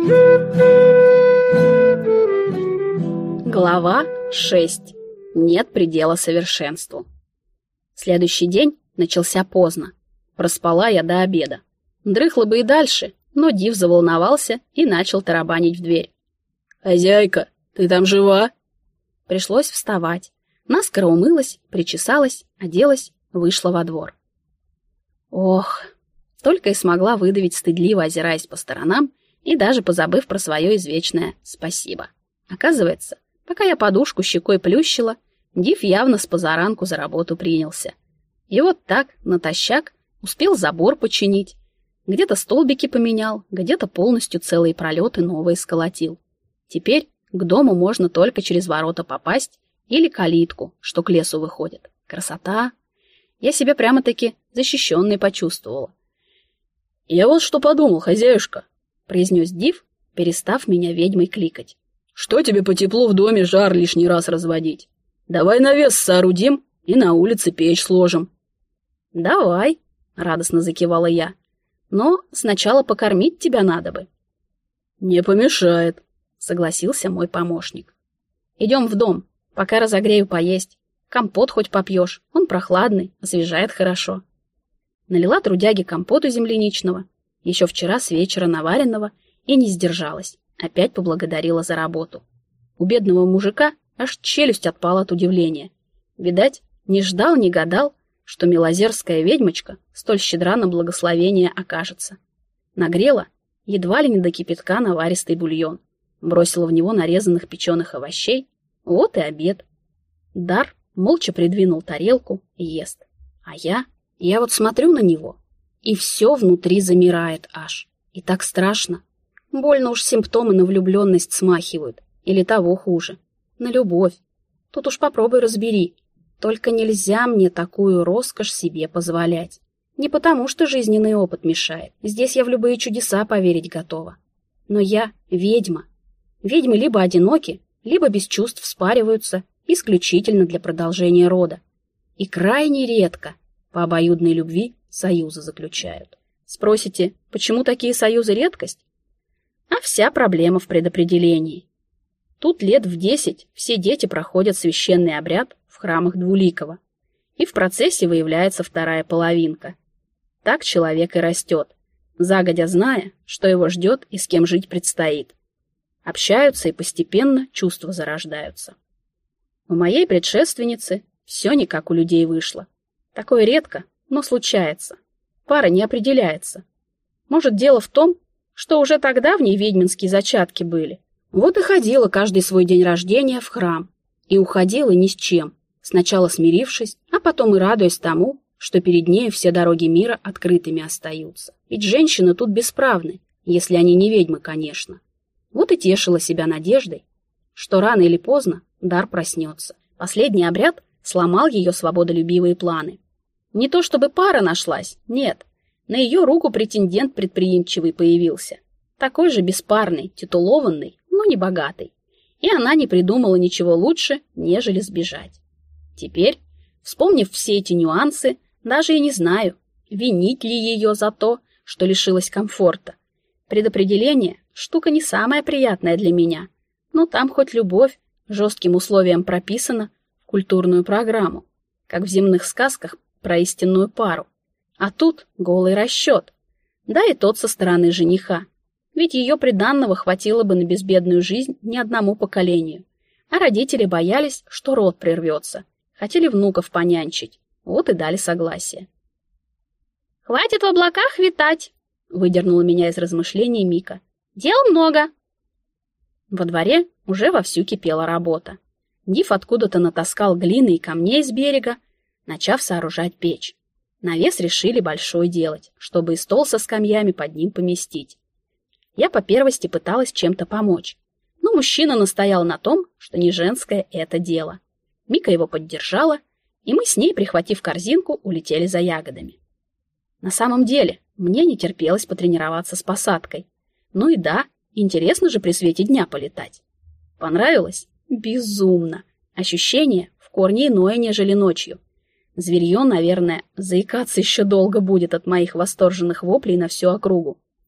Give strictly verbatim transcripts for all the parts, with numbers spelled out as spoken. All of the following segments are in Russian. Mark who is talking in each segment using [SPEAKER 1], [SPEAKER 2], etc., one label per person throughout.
[SPEAKER 1] Глава шесть. Нет предела совершенству. Следующий день начался поздно. Проспала я до обеда. Дрыхла бы и дальше, но Див заволновался и начал тарабанить в дверь. «Хозяйка, ты там жива?» Пришлось вставать. Наскоро умылась, причесалась, оделась, вышла во двор. Ох, только и смогла выдавить, стыдливо озираясь по сторонам и даже позабыв про свое извечное «спасибо». Оказывается, пока я подушку щекой плющила, Див явно с позаранку за работу принялся. И вот так, натощак, успел забор починить, где-то столбики поменял, где-то полностью целые пролеты новые сколотил. Теперь к дому можно только через ворота попасть или калитку, что к лесу выходит. Красота! Я себя прямо-таки защищенной почувствовала. «Я вот что подумал, хозяюшка», — произнес Див, перестав меня ведьмой кликать. «Что тебе по теплу в доме жар лишний раз разводить? Давай навес соорудим и на улице печь сложим». «Давай», — радостно закивала я. «Но сначала покормить тебя надо бы». «Не помешает», — согласился мой помощник. «Идем в дом, пока разогрею поесть. Компот хоть попьешь, он прохладный, освежает хорошо». Налила трудяге компоту земляничного, еще вчера с вечера наваренного, и не сдержалась, опять поблагодарила за работу. У бедного мужика аж челюсть отпала от удивления. Видать, не ждал, не гадал, что милозерская ведьмочка столь щедра на благословение окажется. Нагрела едва ли не до кипятка наваристый бульон, бросила в него нарезанных печеных овощей, вот и обед. Дар молча придвинул тарелку и ест. А я, я вот смотрю на него, и все внутри замирает аж. И так страшно. Больно уж симптомы на влюбленность смахивают, или того хуже, на любовь. Тут уж попробуй разбери. Только нельзя мне такую роскошь себе позволять. Не потому, что жизненный опыт мешает. Здесь я в любые чудеса поверить готова. Но я ведьма. Ведьмы либо одиноки, либо без чувств спариваются исключительно для продолжения рода. И крайне редко по обоюдной любви союзы заключают. Спросите, почему такие союзы редкость? А вся проблема в предопределении. Тут лет в десять все дети проходят священный обряд в храмах Двуликого, и в процессе выявляется вторая половинка. Так человек и растет, загодя зная, что его ждет и с кем жить предстоит. Общаются, и постепенно чувства зарождаются. У моей предшественницы все не как у людей вышло. Такое редко, но случается. Пара не определяется. Может, дело в том, что уже тогда в ней ведьминские зачатки были. Вот и ходила каждый свой день рождения в храм. И уходила ни с чем, сначала смирившись, а потом и радуясь тому, что перед нею все дороги мира открытыми остаются. Ведь женщины тут бесправны, если они не ведьмы, конечно. Вот и тешила себя надеждой, что рано или поздно дар проснется. Последний обряд сломал ее свободолюбивые планы. Не то чтобы пара нашлась, нет. На ее руку претендент предприимчивый появился. Такой же беспарный, титулованный, но не богатый. И она не придумала ничего лучше, нежели сбежать. Теперь, вспомнив все эти нюансы, даже и не знаю, винить ли ее за то, что лишилась комфорта. Предопределение — штука не самая приятная для меня, но там хоть любовь жестким условиям прописана в культурную программу, как в земных сказках про истинную пару. А тут голый расчет, да и тот со стороны жениха. Ведь ее приданного хватило бы на безбедную жизнь ни одному поколению. А родители боялись, что род прервется. Хотели внуков понянчить. Вот и дали согласие. «Хватит в облаках витать!» — выдернула меня из размышлений Мика. «Дел много!» Во дворе уже вовсю кипела работа. Див откуда-то натаскал глины и камней с берега, начав сооружать печь. Навес решили большой делать, чтобы и стол со скамьями под ним поместить. Я по первости пыталась чем-то помочь, но мужчина настоял на том, что не женское это дело. Мика его поддержала, и мы с ней, прихватив корзинку, улетели за ягодами. На самом деле, мне не терпелось потренироваться с посадкой. Ну и да, интересно же при свете дня полетать. Понравилось? Безумно. Ощущение в корне иное, нежели ночью. Зверье, наверное, заикаться еще долго будет от моих восторженных воплей на всю округу.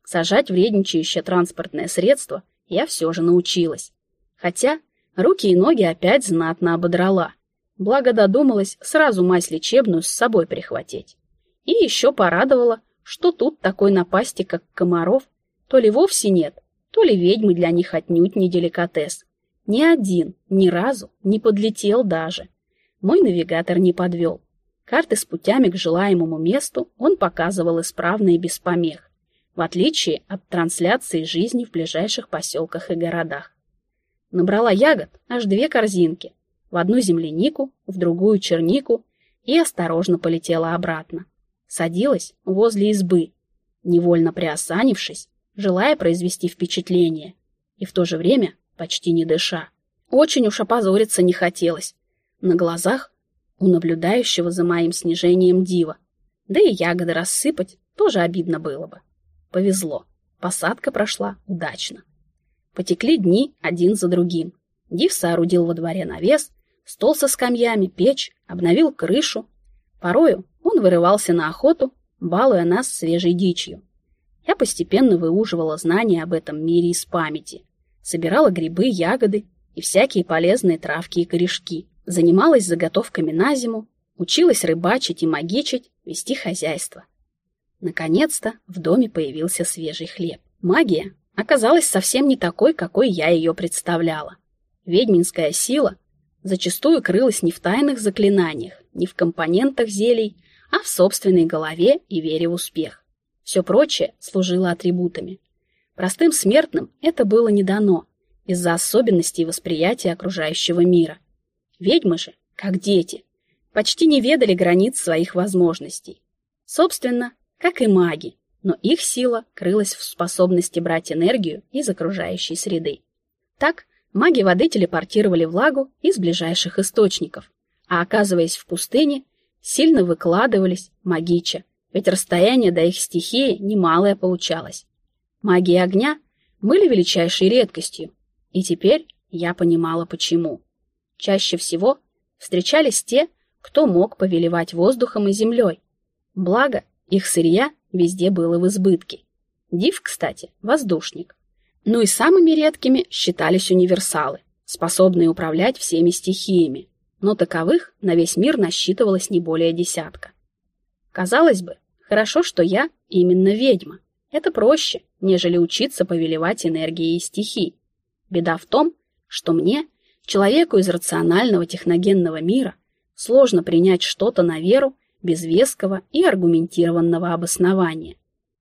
[SPEAKER 1] Сажать вредничающее транспортное средство я все же научилась. Хотя руки и ноги опять знатно ободрала. Благо додумалась сразу мазь лечебную с собой прихватить. И еще порадовала, что тут такой напасти, как комаров, то ли вовсе нет, то ли ведьмы для них отнюдь не деликатес. Ни один, ни разу не подлетел даже. Мой навигатор не подвел. Карты с путями к желаемому месту он показывал исправно и без помех, в отличие от трансляции жизни в ближайших поселках и городах. Набрала ягод аж две корзинки, в одну землянику, в другую чернику, и осторожно полетела обратно. Садилась возле избы, невольно приосанившись, желая произвести впечатление, и в то же время почти не дыша. Очень уж опозориться не хотелось. На глазах у наблюдающего за моим снижением дива. Да и ягоды рассыпать тоже обидно было бы. Повезло. Посадка прошла удачно. Потекли дни один за другим. Див соорудил во дворе навес, стол со скамьями, печь, обновил крышу. Порою он вырывался на охоту, балуя нас свежей дичью. Я постепенно выуживала знания об этом мире из памяти. Собирала грибы, ягоды и всякие полезные травки и корешки. Занималась заготовками на зиму, училась рыбачить и магичить, вести хозяйство. Наконец-то в доме появился свежий хлеб. Магия оказалась совсем не такой, какой я ее представляла. Ведьминская сила зачастую крылась не в тайных заклинаниях, не в компонентах зелий, а в собственной голове и вере в успех. Все прочее служило атрибутами. Простым смертным это было не дано из-за особенностей восприятия окружающего мира. Ведьмы же, как дети, почти не ведали границ своих возможностей. Собственно, как и маги, но их сила крылась в способности брать энергию из окружающей среды. Так, маги воды телепортировали влагу из ближайших источников, а оказываясь в пустыне, сильно выкладывались, магича, ведь расстояние до их стихии немалое получалось. Маги огня были величайшей редкостью, и теперь я понимала, почему. Чаще всего встречались те, кто мог повелевать воздухом и землей. Благо, их сырья везде было в избытке. Див, кстати, воздушник. Ну и самыми редкими считались универсалы, способные управлять всеми стихиями, но таковых на весь мир насчитывалось не более десятка. Казалось бы, хорошо, что я именно ведьма. Это проще, нежели учиться повелевать энергией стихий. Беда в том, что мне, человеку из рационального техногенного мира, сложно принять что-то на веру без веского и аргументированного обоснования.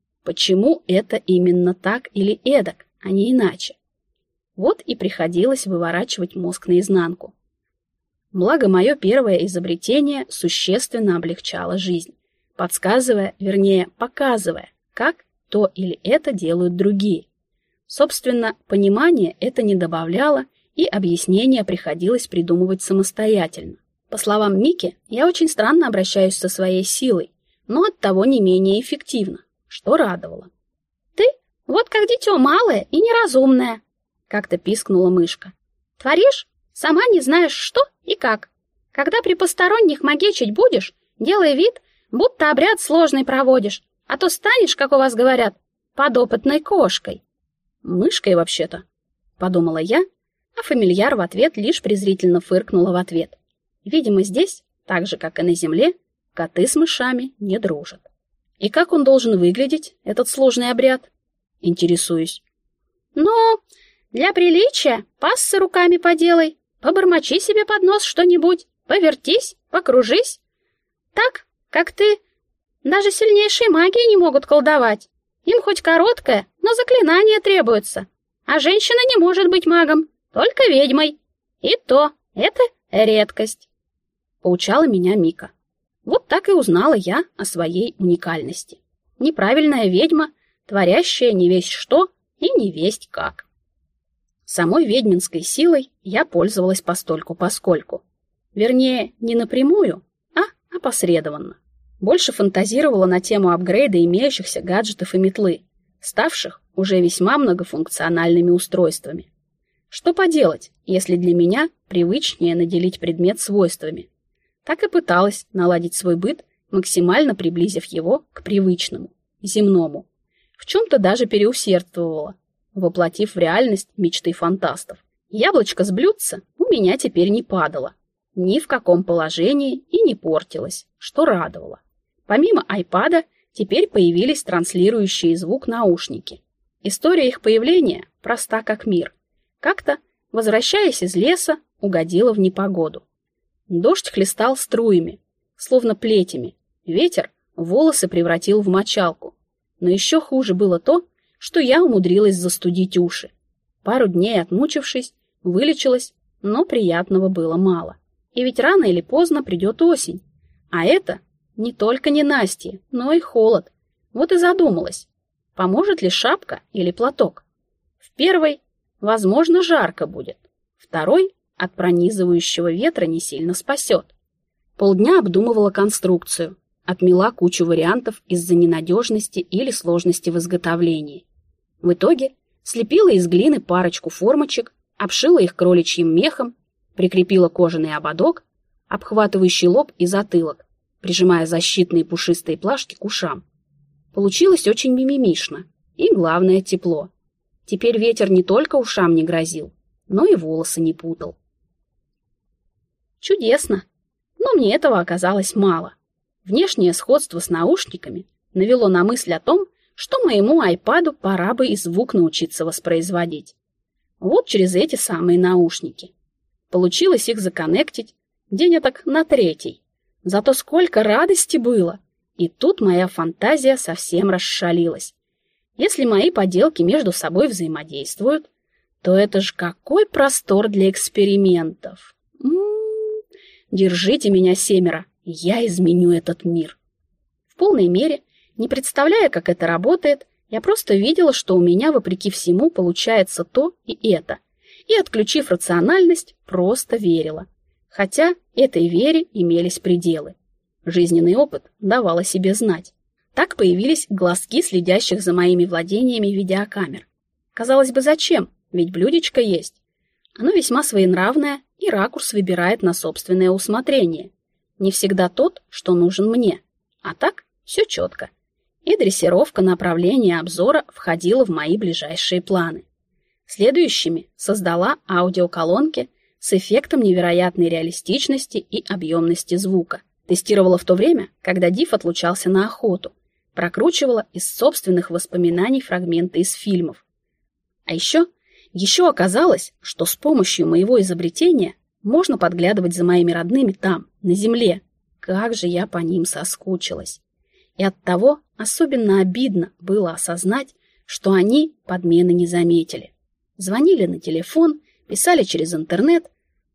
[SPEAKER 1] Почему это именно так или эдак, а не иначе? Вот и приходилось выворачивать мозг наизнанку. Благо, мое первое изобретение существенно облегчало жизнь, подсказывая, вернее, показывая, как то или это делают другие. Собственно, понимание это не добавляло, и объяснения приходилось придумывать самостоятельно. По словам Мики, я очень странно обращаюсь со своей силой, но оттого не менее эффективно, что радовало. «Ты вот как дитё малое и неразумное», — как-то пискнула мышка. «Творишь, сама не знаешь что и как. Когда при посторонних магичить будешь, делай вид, будто обряд сложный проводишь, а то станешь, как у вас говорят, подопытной кошкой». «Мышкой вообще-то», — подумала я, а фамильяр в ответ лишь презрительно фыркнула в ответ. Видимо, здесь, так же, как и на земле, коты с мышами не дружат. И как он должен выглядеть, этот сложный обряд? Интересуюсь. Ну, для приличия пассы руками поделай, побормочи себе под нос что-нибудь, повертись, покружись. Так, как ты, даже сильнейшие маги не могут колдовать. Им хоть короткое, но заклинание требуется. А женщина не может быть магом, только ведьмой. И то, это редкость. Поучала меня Мика. Вот так и узнала я о своей уникальности. Неправильная ведьма, творящая не весть что и не весть как. Самой ведьминской силой я пользовалась постольку-поскольку. Вернее, не напрямую, а опосредованно. Больше фантазировала на тему апгрейда имеющихся гаджетов и метлы, ставших уже весьма многофункциональными устройствами. Что поделать, если для меня привычнее наделить предмет свойствами? Так и пыталась наладить свой быт, максимально приблизив его к привычному, земному. В чем-то даже переусердствовала, воплотив в реальность мечты фантастов. Яблочко с блюдца у меня теперь не падало. Ни в каком положении и не портилось, что радовало. Помимо айпада теперь появились транслирующие звук наушники. История их появления проста как мир. Как-то, возвращаясь из леса, угодила в непогоду. Дождь хлестал струями, словно плетями. Ветер волосы превратил в мочалку. Но еще хуже было то, что я умудрилась застудить уши. Пару дней отмучившись, вылечилась, но приятного было мало. И ведь рано или поздно придет осень. А это не только ненастье, но и холод. Вот и задумалась, поможет ли шапка или платок. В первой, возможно, жарко будет. Второй от пронизывающего ветра не сильно спасет. Полдня обдумывала конструкцию, отмела кучу вариантов из-за ненадежности или сложности в изготовлении. В итоге слепила из глины парочку формочек, обшила их кроличьим мехом, прикрепила кожаный ободок, обхватывающий лоб и затылок, прижимая защитные пушистые плашки к ушам. Получилось очень мимимишно и, главное, тепло. Теперь ветер не только ушам не грозил, но и волосы не путал. Чудесно, но мне этого оказалось мало. Внешнее сходство с наушниками навело на мысль о том, что моему айпаду пора бы и звук научиться воспроизводить. Вот через эти самые наушники. Получилось их законнектить день-этак на третий. Зато сколько радости было! И тут моя фантазия совсем расшалилась. Если мои поделки между собой взаимодействуют, то это ж какой простор для экспериментов! М-м-м. Держите меня, семеро, я изменю этот мир. В полной мере, не представляя, как это работает, я просто видела, что у меня, вопреки всему, получается то и это. И, отключив рациональность, просто верила. Хотя этой вере имелись пределы. Жизненный опыт давал о себе знать. Так появились глазки следящих за моими владениями видеокамер. Казалось бы, зачем? Ведь блюдечко есть. Оно весьма своенравное, и ракурс выбирает на собственное усмотрение. Не всегда тот, что нужен мне. А так все четко. И дрессировка направления обзора входила в мои ближайшие планы. Следующими создала аудиоколонки с эффектом невероятной реалистичности и объемности звука. Тестировала в то время, когда Див отлучался на охоту. Прокручивала из собственных воспоминаний фрагменты из фильмов. А еще, еще оказалось, что с помощью моего изобретения можно подглядывать за моими родными там, на земле. Как же я по ним соскучилась. И оттого особенно обидно было осознать, что они подмены не заметили. Звонили на телефон, писали через интернет,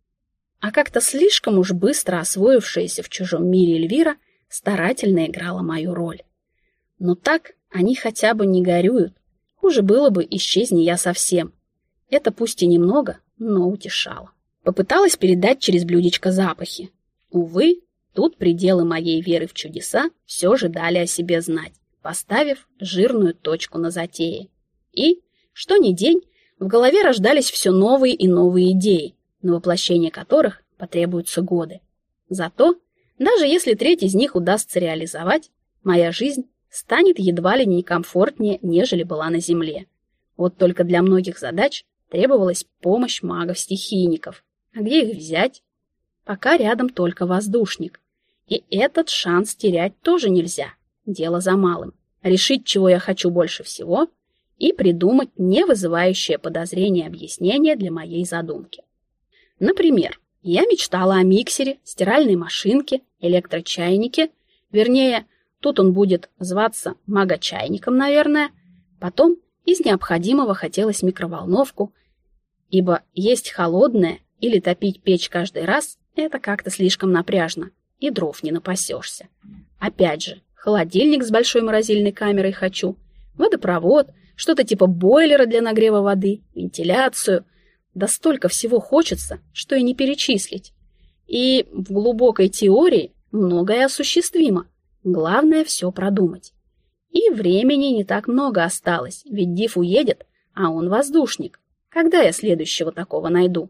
[SPEAKER 1] а как-то слишком уж быстро освоившаяся в чужом мире Эльвира старательно играла мою роль. Но так они хотя бы не горюют. Хуже было бы, исчезни я совсем. Это пусть и немного, но утешало. Попыталась передать через блюдечко запахи. Увы, тут пределы моей веры в чудеса все же дали о себе знать, поставив жирную точку на затее. И, что ни день, в голове рождались все новые и новые идеи, на воплощение которых потребуются годы. Зато, даже если треть из них удастся реализовать, моя жизнь станет едва ли не комфортнее, нежели была на Земле. Вот только для многих задач требовалась помощь магов-стихийников. А где их взять? Пока рядом только воздушник. И этот шанс терять тоже нельзя. Дело за малым. Решить, чего я хочу больше всего, и придумать не вызывающее подозрения объяснение для моей задумки. Например, я мечтала о миксере, стиральной машинке, электрочайнике, вернее, тут он будет зваться магочайником, наверное. Потом из необходимого хотелось микроволновку, ибо есть холодное или топить печь каждый раз – это как-то слишком напряжно, и дров не напасешься. Опять же, холодильник с большой морозильной камерой хочу, водопровод, что-то типа бойлера для нагрева воды, вентиляцию. Да столько всего хочется, что и не перечислить. И в глубокой теории многое осуществимо. Главное все продумать. И времени не так много осталось, ведь Див уедет, а он воздушник. Когда я следующего такого найду?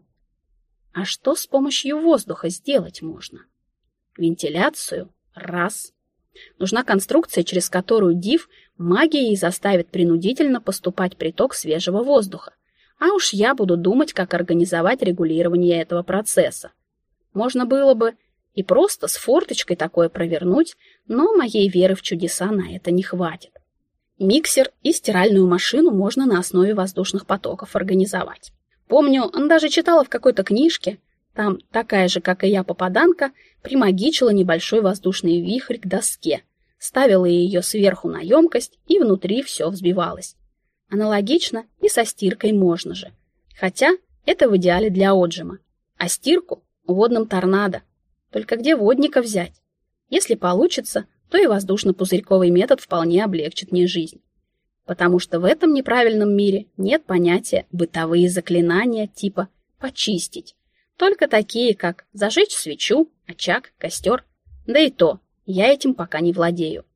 [SPEAKER 1] А что с помощью воздуха сделать можно? Вентиляцию? Раз. Нужна конструкция, через которую Див Магией заставит принудительно поступать приток свежего воздуха. А уж я буду думать, как организовать регулирование этого процесса. Можно было бы и просто с форточкой такое провернуть, но моей веры в чудеса на это не хватит. Миксер и стиральную машину можно на основе воздушных потоков организовать. Помню, даже читала в какой-то книжке, там такая же, как и я, попаданка, примагичила небольшой воздушный вихрь к доске, ставила ее сверху на емкость, и внутри все взбивалось. Аналогично и со стиркой можно же. Хотя это в идеале для отжима. А стирку водным торнадо. Только где водника взять? Если получится, то и воздушно-пузырьковый метод вполне облегчит мне жизнь. Потому что в этом неправильном мире нет понятия бытовые заклинания типа «почистить». Только такие, как зажечь свечу, очаг, костер. Да и то, я этим пока не владею.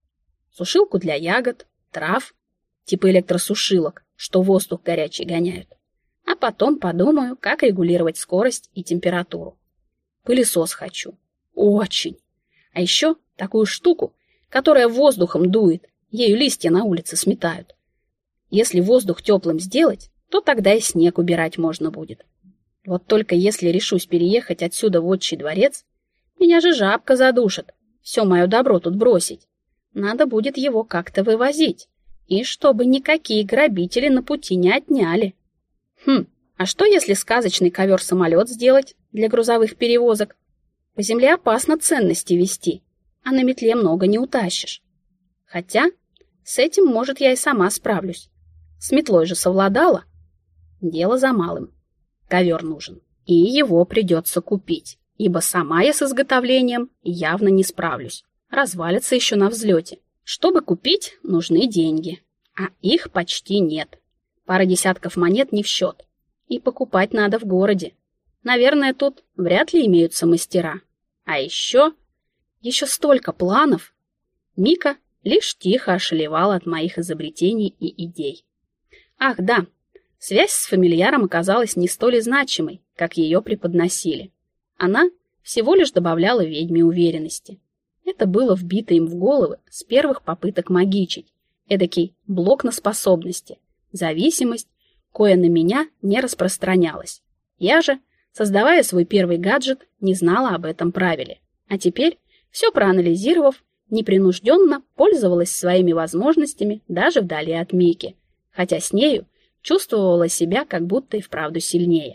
[SPEAKER 1] Сушилку для ягод, трав, типа электросушилок, что воздух горячий гоняют. А потом подумаю, как регулировать скорость и температуру. Пылесос хочу. Очень. А еще такую штуку, которая воздухом дует, ею листья на улице сметают. Если воздух теплым сделать, то тогда и снег убирать можно будет. Вот только если решусь переехать отсюда в отчий дворец, меня же жабка задушит, все мое добро тут бросить. Надо будет его как-то вывозить, и чтобы никакие грабители на пути не отняли. Хм, а что если сказочный ковер-самолет сделать для грузовых перевозок? По земле опасно ценности везти, а на метле много не утащишь. Хотя с этим, может, я и сама справлюсь. С метлой же совладала. Дело за малым. Ковер нужен, и его придется купить, ибо сама я с изготовлением явно не справлюсь. Развалится еще на взлете. Чтобы купить, нужны деньги, а их почти нет. Пара десятков монет не в счет. И покупать надо в городе. Наверное, тут вряд ли имеются мастера. А еще... Еще столько планов. Мика лишь тихо ошалевала от моих изобретений и идей. Ах, да, связь с фамильяром оказалась не столь значимой, как ее преподносили. Она всего лишь добавляла ведьме уверенности. Это было вбито им в головы с первых попыток магичить. Эдакий блок на способности, зависимость, кое на меня не распространялась. Я же, создавая свой первый гаджет, не знала об этом правиле. А теперь, все проанализировав, непринужденно пользовалась своими возможностями даже вдали от Мики, хотя с нею чувствовала себя как будто и вправду сильнее.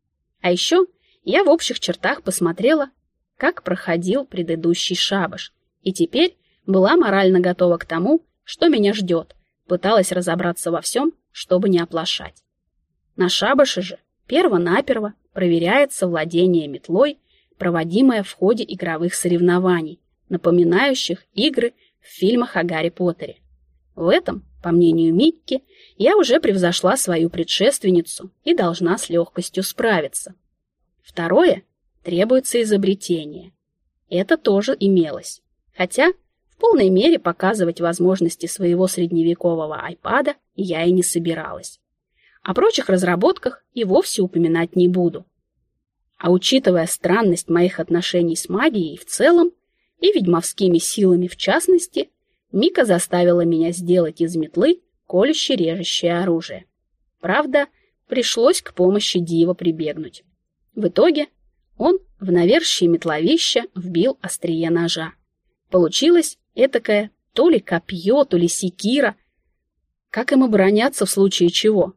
[SPEAKER 1] А еще я в общих чертах посмотрела, как проходил предыдущий шабаш, и теперь была морально готова к тому, что меня ждет, пыталась разобраться во всем, чтобы не оплошать. На шабаше же перво-наперво проверяется владение метлой, проводимое в ходе игровых соревнований, напоминающих игры в фильмах о Гарри Поттере. В этом, по мнению Микки, я уже превзошла свою предшественницу и должна с легкостью справиться. Второе – требуется изобретение. Это тоже имелось, хотя в полной мере показывать возможности своего средневекового айпада я и не собиралась. О прочих разработках и вовсе упоминать не буду. А учитывая странность моих отношений с магией в целом и ведьмовскими силами в частности, Мика заставила меня сделать из метлы колюще-режущее оружие. Правда, пришлось к помощи Дива прибегнуть. В итоге он в навершие метловища вбил острие ножа. Получилось этакое то ли копье, то ли секира. Как им обороняться в случае чего?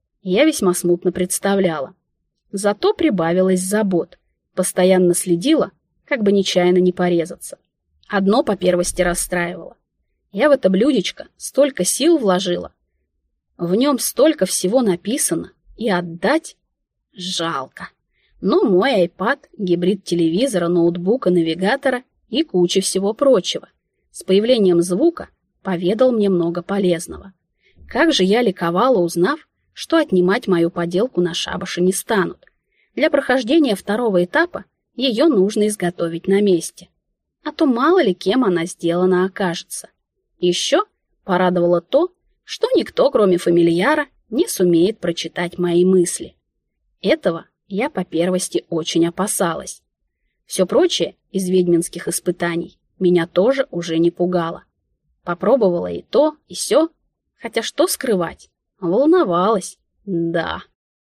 [SPEAKER 1] Я весьма смутно представляла. Зато прибавилось забот. Постоянно следила, как бы нечаянно не порезаться. Одно по первости расстраивало. Я в это блюдечко столько сил вложила. В нем столько всего написано, и отдать жалко. Но мой айпад, гибрид телевизора, ноутбука, навигатора и куча всего прочего, с появлением звука поведал мне много полезного. Как же я ликовала, узнав, что отнимать мою поделку на шабаше не станут. Для прохождения второго этапа ее нужно изготовить на месте. А то мало ли кем она сделана окажется. Еще порадовало то, что никто, кроме фамильяра, не сумеет прочитать мои мысли. Этого я по первости очень опасалась. Все прочее из ведьминских испытаний меня тоже уже не пугало. Попробовала и то, и сё. Хотя что скрывать? Волновалась. Да.